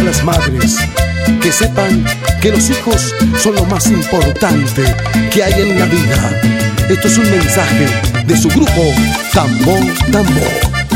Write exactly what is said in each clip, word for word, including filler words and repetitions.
las madres, que sepan que los hijos son lo más importante que hay en la vida. Esto es un mensaje de su grupo Tambo Tambo.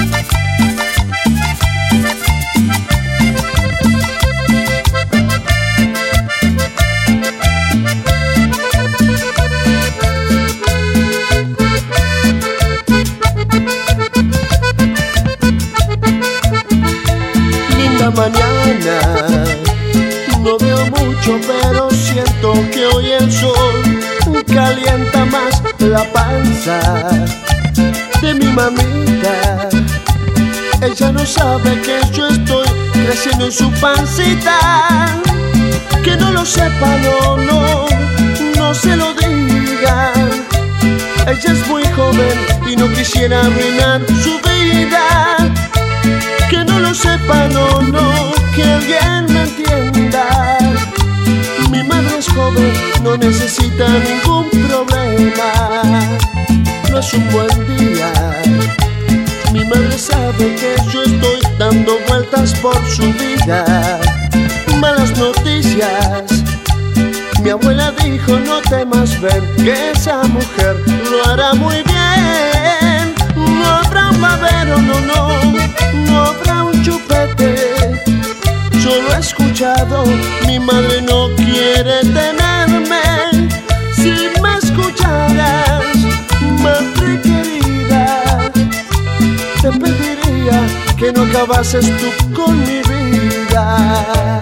Mañana no veo mucho, pero siento que hoy el sol calienta más la panza de mi mamita. Ella no sabe que yo estoy creciendo en su pancita. Que no lo sepa, no, no, no se lo diga. Ella es muy joven y no quisiera arruinar su vida. Que no lo sepa, no, no, que alguien me entienda. Mi madre es joven, no necesita ningún problema. No es un buen día. Mi madre sabe que yo estoy dando vueltas por su vida. Malas noticias. Mi abuela dijo, no temas, ven, que esa mujer lo hará muy bien. No habrá un babero, no, no, no habrá un chupete. Yo lo he escuchado, mi madre no quiere tenerme. Si me escucharas, madre querida, te pediría que no acabases tú con mi vida.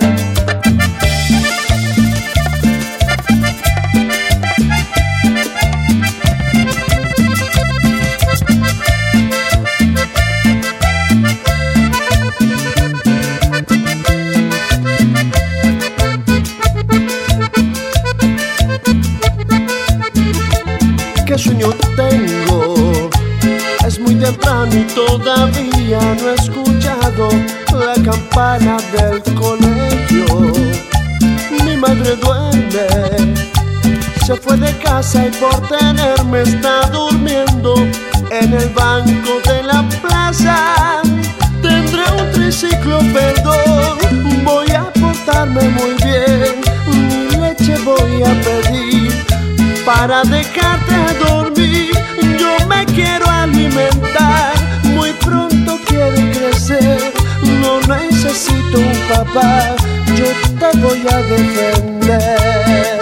¿Qué sueño tengo? Es muy temprano y todavía no he escuchado la campana del colegio. Mi madre duerme, se fue de casa y por tenerme está durmiendo en el banco de la plaza. Tendré un triciclo, perdón, voy a portarme muy bien. Mi leche voy a pedir para dejarte dormir. Yo me quiero alimentar, muy pronto quiero crecer. No necesito un papá, yo te voy a defender.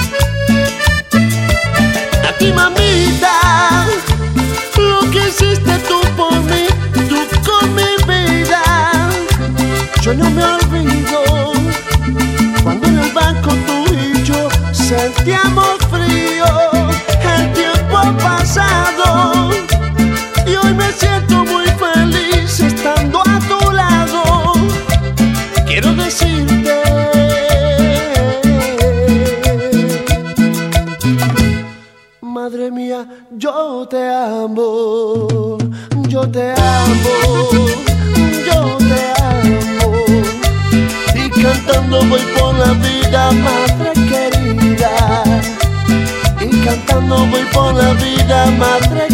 A ti, mamita, lo que hiciste tú por mí, tú con mi vida. Yo no me olvido cuando en el banco tú y yo sentíamos frío. El tiempo ha pasado y hoy me siento muy feliz estando a tu lado. Quiero decirte, madre mía, yo te amo, yo te amo, yo te amo. Y cantando voy por la vida, madre querida. Y cantando voy por la vida, madre